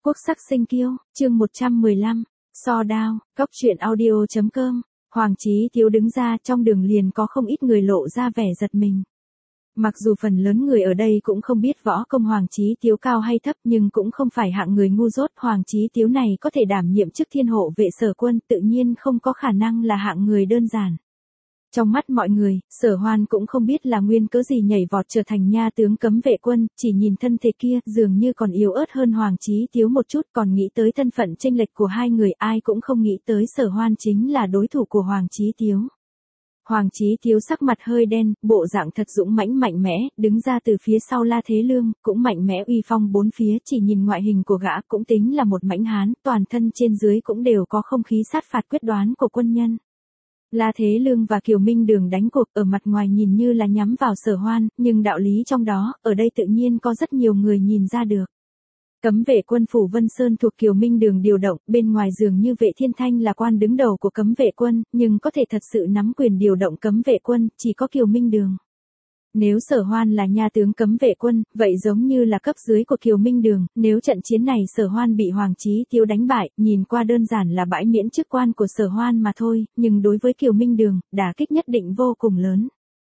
Quốc sắc sinh kiêu, chương 115, so đao, cóc truyện audio.com, Hoàng Chí Tiếu đứng ra trong đường liền có không ít người lộ ra vẻ giật mình. Mặc dù phần lớn người ở đây cũng không biết võ công Hoàng Chí Tiếu cao hay thấp nhưng cũng không phải hạng người ngu dốt. Hoàng Chí Tiếu này có thể đảm nhiệm chức thiên hộ vệ Sở quân tự nhiên không có khả năng là hạng người đơn giản. Trong mắt mọi người, Sở Hoan cũng không biết là nguyên cớ gì nhảy vọt trở thành nha tướng cấm vệ quân, chỉ nhìn thân thể kia dường như còn yếu ớt hơn Hoàng Chí Tiếu một chút, còn nghĩ tới thân phận chênh lệch của hai người, ai cũng không nghĩ tới Sở Hoan chính là đối thủ của Hoàng Chí Tiếu. Hoàng Chí Tiếu sắc mặt hơi đen, bộ dạng thật dũng mãnh mạnh mẽ, đứng ra từ phía sau La Thế Lương, cũng mạnh mẽ uy phong bốn phía, chỉ nhìn ngoại hình của gã cũng tính là một mãnh hán, toàn thân trên dưới cũng đều có không khí sát phạt quyết đoán của quân nhân. La Thế Lương và Kiều Minh Đường đánh cuộc ở mặt ngoài nhìn như là nhắm vào Sở Hoan, nhưng đạo lý trong đó, ở đây tự nhiên có rất nhiều người nhìn ra được. Cấm vệ quân phủ Vân Sơn thuộc Kiều Minh Đường điều động, bên ngoài dường như Vệ Thiên Thanh là quan đứng đầu của cấm vệ quân, nhưng có thể thật sự nắm quyền điều động cấm vệ quân, chỉ có Kiều Minh Đường. Nếu Sở Hoan là nha tướng cấm vệ quân, vậy giống như là cấp dưới của Kiều Minh Đường, nếu trận chiến này Sở Hoan bị Hoàng Chí Tiếu đánh bại, nhìn qua đơn giản là bãi miễn chức quan của Sở Hoan mà thôi, nhưng đối với Kiều Minh Đường, đả kích nhất định vô cùng lớn.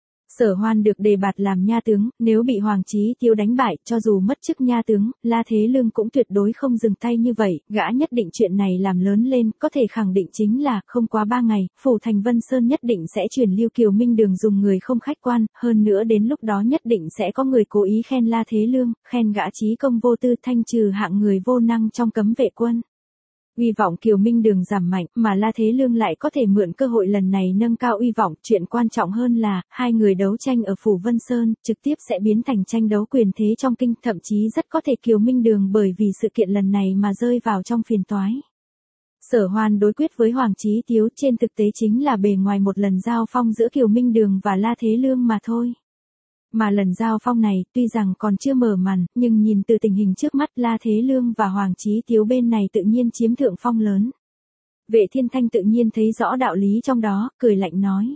Sở Hoan được đề bạt làm nha tướng, nếu bị Hoàng Chí Tiếu đánh bại, cho dù mất chức nha tướng, La Thế Lương cũng tuyệt đối không dừng tay như vậy, gã nhất định chuyện này làm lớn lên, có thể khẳng định chính là, không quá 3 ngày, phủ thành Vân Sơn nhất định sẽ truyền lưu Kiều Minh Đường dùng người không khách quan, hơn nữa đến lúc đó nhất định sẽ có người cố ý khen La Thế Lương, khen gã trí công vô tư, thanh trừ hạng người vô năng trong cấm vệ quân. Uy vọng Kiều Minh Đường giảm mạnh, mà La Thế Lương lại có thể mượn cơ hội lần này nâng cao uy vọng, chuyện quan trọng hơn là, hai người đấu tranh ở phủ Vân Sơn, trực tiếp sẽ biến thành tranh đấu quyền thế trong kinh, thậm chí rất có thể Kiều Minh Đường bởi vì sự kiện lần này mà rơi vào trong phiền toái. Sở Hoan đối quyết với Hoàng Chí Tiếu trên thực tế chính là bề ngoài một lần giao phong giữa Kiều Minh Đường và La Thế Lương mà thôi. Mà lần giao phong này, tuy rằng còn chưa mở màn, nhưng nhìn từ tình hình trước mắt La Thế Lương và Hoàng Chí Tiếu bên này tự nhiên chiếm thượng phong lớn. Vệ Thiên Thanh tự nhiên thấy rõ đạo lý trong đó, cười lạnh nói.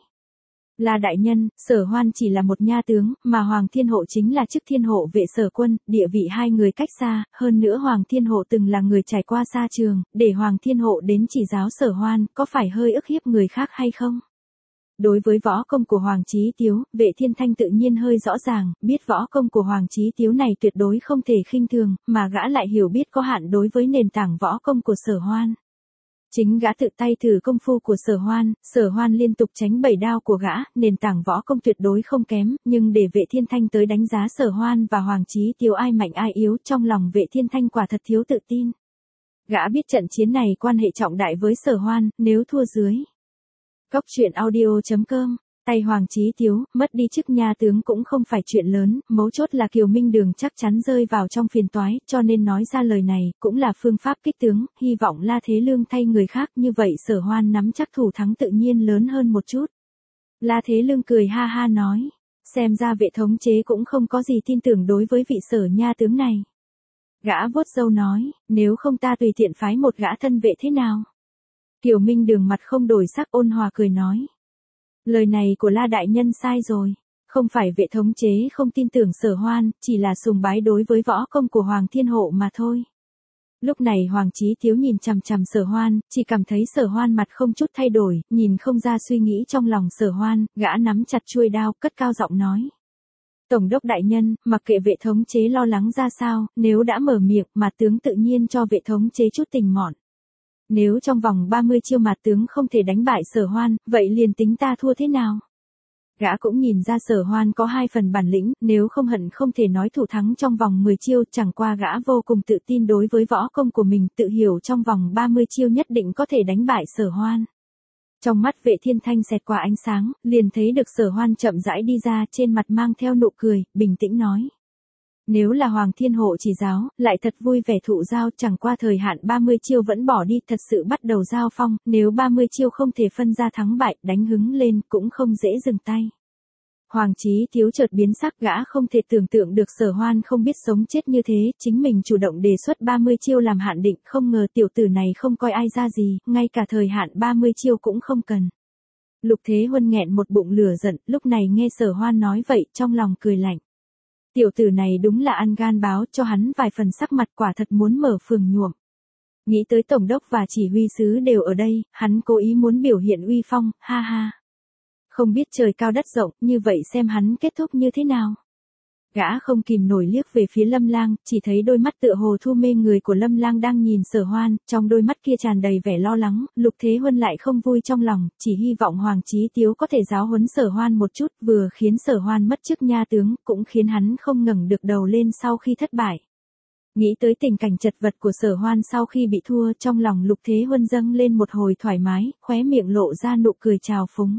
La đại nhân, Sở Hoan chỉ là một nha tướng, mà Hoàng Thiên Hộ chính là chức thiên hộ vệ Sở quân, địa vị hai người cách xa, hơn nữa Hoàng Thiên Hộ từng là người trải qua xa trường, để Hoàng Thiên Hộ đến chỉ giáo Sở Hoan, có phải hơi ức hiếp người khác hay không? Đối với võ công của Hoàng Chí Tiếu, Vệ Thiên Thanh tự nhiên hơi rõ ràng, biết võ công của Hoàng Chí Tiếu này tuyệt đối không thể khinh thường, mà gã lại hiểu biết có hạn đối với nền tảng võ công của Sở Hoan. Chính gã tự tay thử công phu của Sở Hoan liên tục tránh 7 đao của gã, nền tảng võ công tuyệt đối không kém, nhưng để Vệ Thiên Thanh tới đánh giá Sở Hoan và Hoàng Chí Tiếu ai mạnh ai yếu, trong lòng Vệ Thiên Thanh quả thật thiếu tự tin. Gã biết trận chiến này quan hệ trọng đại với Sở Hoan, nếu thua dưới cóc truyện audio.com, tay Hoàng Chí Tiếu, mất đi chức nha tướng cũng không phải chuyện lớn, mấu chốt là Kiều Minh Đường chắc chắn rơi vào trong phiền toái, cho nên nói ra lời này, cũng là phương pháp kích tướng, hy vọng La Thế Lương thay người khác, như vậy Sở Hoan nắm chắc thủ thắng tự nhiên lớn hơn một chút. La Thế Lương cười ha ha nói, xem ra Vệ thống chế cũng không có gì tin tưởng đối với vị Sở nha tướng này. Gã vuốt râu nói, nếu không ta tùy tiện phái một gã thân vệ thế nào? Kiều Minh Đường mặt không đổi sắc, ôn hòa cười nói. Lời này của La đại nhân sai rồi. Không phải Vệ thống chế không tin tưởng Sở Hoan, chỉ là sùng bái đối với võ công của Hoàng Thiên Hộ mà thôi. Lúc này Hoàng Chí Tiếu nhìn chằm chằm Sở Hoan, chỉ cảm thấy Sở Hoan mặt không chút thay đổi, nhìn không ra suy nghĩ trong lòng Sở Hoan, gã nắm chặt chuôi đao, cất cao giọng nói. Tổng đốc đại nhân, mặc kệ Vệ thống chế lo lắng ra sao, nếu đã mở miệng, mà tướng tự nhiên cho Vệ thống chế chút tình mọn. Nếu trong vòng 30 chiêu mà tướng không thể đánh bại Sở Hoan, vậy liền tính ta thua thế nào? Gã cũng nhìn ra Sở Hoan có 2 phần bản lĩnh, nếu không hận không thể nói thủ thắng trong vòng 10 chiêu, chẳng qua gã vô cùng tự tin đối với võ công của mình, tự hiểu trong vòng 30 chiêu nhất định có thể đánh bại Sở Hoan. Trong mắt Vệ Thiên Thanh xẹt qua ánh sáng, liền thấy được Sở Hoan chậm rãi đi ra, trên mặt mang theo nụ cười, bình tĩnh nói. Nếu là Hoàng Thiên Hộ chỉ giáo, lại thật vui vẻ thụ giao, chẳng qua thời hạn 30 chiêu vẫn bỏ đi, thật sự bắt đầu giao phong, nếu 30 chiêu không thể phân ra thắng bại, đánh hứng lên, cũng không dễ dừng tay. Hoàng Chí Tiếu chợt biến sắc, gã không thể tưởng tượng được Sở Hoan không biết sống chết như thế, chính mình chủ động đề xuất 30 chiêu làm hạn định, không ngờ tiểu tử này không coi ai ra gì, ngay cả thời hạn 30 chiêu cũng không cần. Lục Thế Huân nghẹn một bụng lửa giận, lúc này nghe Sở Hoan nói vậy, trong lòng cười lạnh. Tiểu tử này đúng là ăn gan báo, cho hắn vài phần sắc mặt, quả thật muốn mở phường nhuộm. Nghĩ tới tổng đốc và chỉ huy sứ đều ở đây, hắn cố ý muốn biểu hiện uy phong, ha ha. Không biết trời cao đất rộng, như vậy xem hắn kết thúc như thế nào. Gã không kìm nổi liếc về phía Lâm Lang, chỉ thấy đôi mắt tựa hồ thu mê người của Lâm Lang đang nhìn Sở Hoan, trong đôi mắt kia tràn đầy vẻ lo lắng, Lục Thế Huân lại không vui trong lòng, chỉ hy vọng Hoàng Chí Tiếu có thể giáo huấn Sở Hoan một chút, vừa khiến Sở Hoan mất chức nha tướng, cũng khiến hắn không ngẩng được đầu lên sau khi thất bại. Nghĩ tới tình cảnh chật vật của Sở Hoan sau khi bị thua, trong lòng Lục Thế Huân dâng lên một hồi thoải mái, khóe miệng lộ ra nụ cười trào phúng.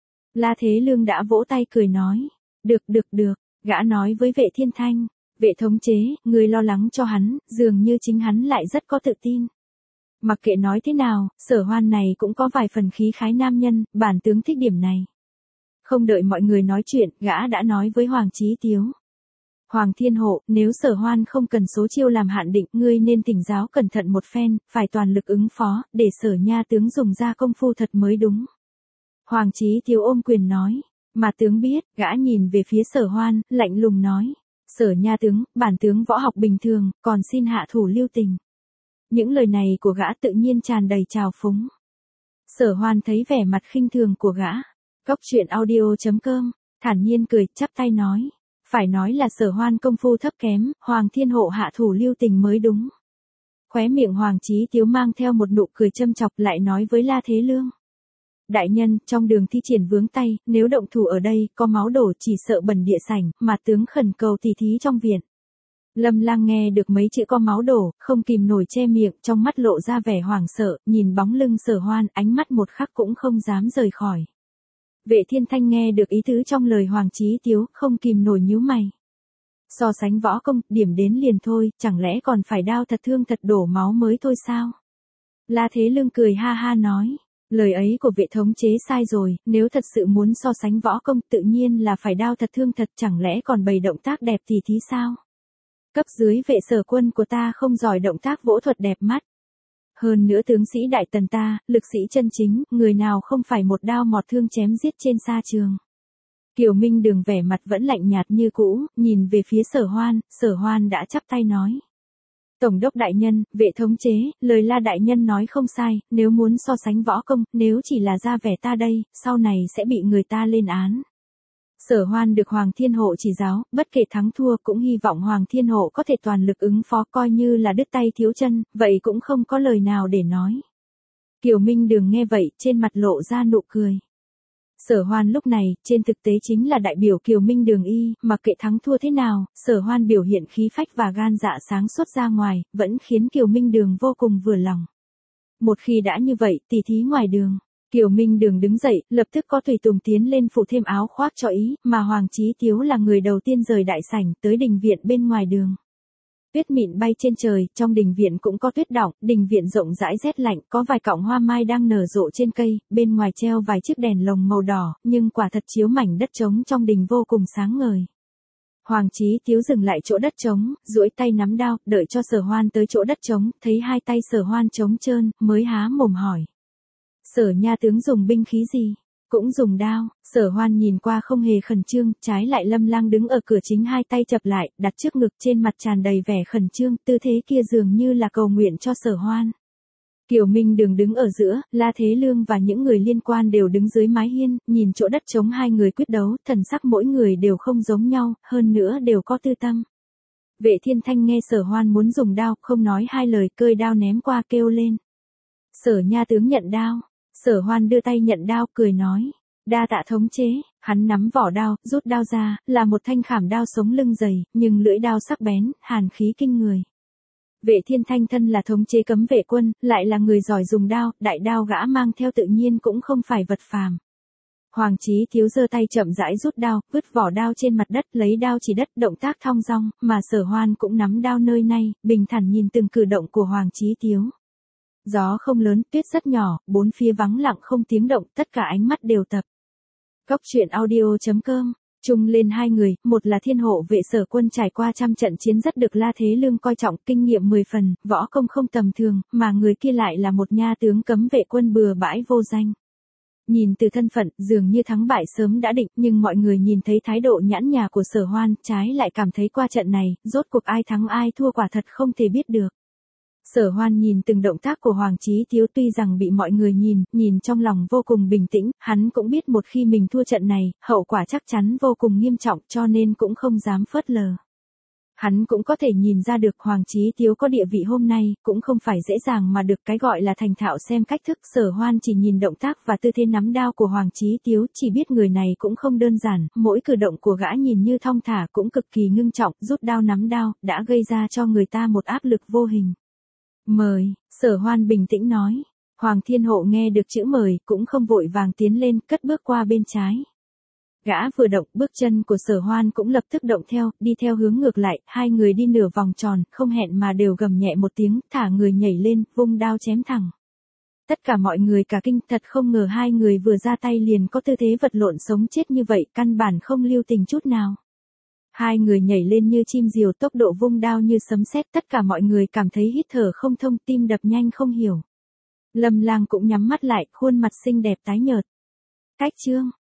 La Thế Lương đã vỗ tay cười nói, được. Gã nói với Vệ Thiên Thanh, Vệ thống chế, người lo lắng cho hắn, dường như chính hắn lại rất có tự tin. Mặc kệ nói thế nào, Sở Hoan này cũng có vài phần khí khái nam nhân, bản tướng thích điểm này. Không đợi mọi người nói chuyện, gã đã nói với Hoàng Chí Tiếu. Hoàng Thiên Hộ, nếu Sở Hoan không cần số chiêu làm hạn định, ngươi nên tỉnh giáo cẩn thận một phen, phải toàn lực ứng phó, để Sở nha tướng dùng ra công phu thật mới đúng. Hoàng Chí Tiếu ôm quyền nói. Mà tướng biết, gã nhìn về phía Sở Hoan, lạnh lùng nói. Sở nha tướng, bản tướng võ học bình thường, còn xin hạ thủ lưu tình. Những lời này của gã tự nhiên tràn đầy trào phúng. Sở Hoan thấy vẻ mặt khinh thường của gã. Cóc truyện audio.com, thản nhiên cười, chắp tay nói. Phải nói là Sở Hoan công phu thấp kém, Hoàng Thiên Hộ hạ thủ lưu tình mới đúng. Khóe miệng Hoàng Chí Tiếu mang theo một nụ cười châm chọc, lại nói với La Thế Lương. Đại nhân, trong đường thi triển vướng tay, nếu động thủ ở đây, có máu đổ chỉ sợ bẩn địa sảnh, mà tướng khẩn cầu tỉ thí trong viện. Lâm Lang nghe được mấy chữ có máu đổ, không kìm nổi che miệng, trong mắt lộ ra vẻ hoảng sợ, nhìn bóng lưng Sở Hoan, ánh mắt một khắc cũng không dám rời khỏi. Vệ Thiên Thanh nghe được ý tứ trong lời Hoàng Chí Tiếu, không kìm nổi nhíu mày. So sánh võ công, điểm đến liền thôi, chẳng lẽ còn phải đao thật thương thật đổ máu mới thôi sao? La Thế Lương cười ha ha nói. Lời ấy của Vệ thống chế sai rồi, nếu thật sự muốn so sánh võ công tự nhiên là phải đao thật thương thật, chẳng lẽ còn bày động tác đẹp tỉ thí sao? Cấp dưới Vệ Sở quân của ta không giỏi động tác võ thuật đẹp mắt. Hơn nữa tướng sĩ Đại Tần ta, lực sĩ chân chính, người nào không phải một đao mọt thương chém giết trên sa trường. Kiều Minh Đường vẻ mặt vẫn lạnh nhạt như cũ, nhìn về phía Sở Hoan đã chắp tay nói. Tổng đốc đại nhân, Vệ thống chế, lời La đại nhân nói không sai, nếu muốn so sánh võ công, nếu chỉ là ra vẻ ta đây, sau này sẽ bị người ta lên án. Sở Hoan được Hoàng Thiên Hộ chỉ giáo, bất kể thắng thua cũng hy vọng Hoàng Thiên Hộ có thể toàn lực ứng phó, coi như là đứt tay thiếu chân, vậy cũng không có lời nào để nói. Kiều Minh Đường nghe vậy, trên mặt lộ ra nụ cười. Sở Hoan lúc này, trên thực tế chính là đại biểu Kiều Minh Đường y, mặc kệ thắng thua thế nào, Sở Hoan biểu hiện khí phách và gan dạ sáng suốt ra ngoài, vẫn khiến Kiều Minh Đường vô cùng vừa lòng. Một khi đã như vậy, tỉ thí ngoài đường. Kiều Minh Đường đứng dậy, lập tức có tùy tùng tiến lên phủ thêm áo khoác cho ý, mà Hoàng Chí Tiếu là người đầu tiên rời đại sảnh, tới đình viện bên ngoài đường. Tuyết mịn bay trên trời, trong đình viện cũng có tuyết đọng, đình viện rộng rãi rét lạnh, có vài cọng hoa mai đang nở rộ trên cây, bên ngoài treo vài chiếc đèn lồng màu đỏ, nhưng quả thật chiếu mảnh đất trống trong đình vô cùng sáng ngời. Hoàng Chí Tiếu dừng lại chỗ đất trống, duỗi tay nắm đao, đợi cho Sở Hoan tới chỗ đất trống, thấy hai tay Sở Hoan trống trơn, mới há mồm hỏi. Sở nha tướng dùng binh khí gì? Cũng dùng đao. Sở Hoan nhìn qua không hề khẩn trương, trái lại Lâm Lang đứng ở cửa chính hai tay chập lại, đặt trước ngực, trên mặt tràn đầy vẻ khẩn trương, tư thế kia dường như là cầu nguyện cho Sở Hoan. Kiều Minh Đường đứng ở giữa, La Thế Lương và những người liên quan đều đứng dưới mái hiên, nhìn chỗ đất trống hai người quyết đấu, thần sắc mỗi người đều không giống nhau, hơn nữa đều có tư tâm. Vệ Thiên Thanh nghe Sở Hoan muốn dùng đao, không nói hai lời, cơi đao ném qua kêu lên. Sở nha tướng nhận đao. Sở Hoan đưa tay nhận đao, cười nói. Đa tạ thống chế. Hắn nắm vỏ đao, rút đao ra, là một thanh khảm đao sống lưng dày, nhưng lưỡi đao sắc bén, hàn khí kinh người. Vệ Thiên Thanh thân là thống chế cấm vệ quân, lại là người giỏi dùng đao, đại đao gã mang theo tự nhiên cũng không phải vật phàm. Hoàng Chí Tiếu giơ tay chậm rãi rút đao, vứt vỏ đao trên mặt đất, lấy đao chỉ đất, động tác thong dong, mà Sở Hoan cũng nắm đao nơi này, bình thản nhìn từng cử động của Hoàng Chí Tiếu. Gió không lớn, tuyết rất nhỏ, bốn phía vắng lặng không tiếng động, tất cả ánh mắt đều tập. Cóc truyện audio.com, chung lên hai người, một là Thiên Hộ Vệ Sở quân trải qua trăm trận chiến rất được La Thế Lương coi trọng, kinh nghiệm 10 phần, võ công không tầm thường, mà người kia lại là một nha tướng cấm vệ quân bừa bãi vô danh. Nhìn từ thân phận, dường như thắng bại sớm đã định, nhưng mọi người nhìn thấy thái độ nhãn nhà của Sở Hoan, trái lại cảm thấy qua trận này, rốt cuộc ai thắng ai thua quả thật không thể biết được. Sở Hoan nhìn từng động tác của Hoàng Chí Tiếu tuy rằng bị mọi người nhìn trong lòng vô cùng bình tĩnh, hắn cũng biết một khi mình thua trận này, hậu quả chắc chắn vô cùng nghiêm trọng cho nên cũng không dám phớt lờ. Hắn cũng có thể nhìn ra được Hoàng Chí Tiếu có địa vị hôm nay, cũng không phải dễ dàng mà được cái gọi là thành thạo xem cách thức. Sở Hoan chỉ nhìn động tác và tư thế nắm đao của Hoàng Chí Tiếu, chỉ biết người này cũng không đơn giản, mỗi cử động của gã nhìn như thong thả cũng cực kỳ ngưng trọng, rút đao nắm đao, đã gây ra cho người ta một áp lực vô hình. Mời, Sở Hoan bình tĩnh nói. Hoàng Thiên Hộ nghe được chữ mời, cũng không vội vàng tiến lên, cất bước qua bên trái. Gã vừa động, bước chân của Sở Hoan cũng lập tức động theo, đi theo hướng ngược lại, hai người đi nửa vòng tròn, không hẹn mà đều gầm nhẹ một tiếng, thả người nhảy lên, vung đao chém thẳng. Tất cả mọi người cả kinh, thật không ngờ hai người vừa ra tay liền có tư thế vật lộn sống chết như vậy, căn bản không lưu tình chút nào. Hai người nhảy lên như chim diều, tốc độ vung đao như sấm sét, tất cả mọi người cảm thấy hít thở không thông, tim đập nhanh không hiểu. Lâm Lang cũng nhắm mắt lại, khuôn mặt xinh đẹp tái nhợt. Cách chương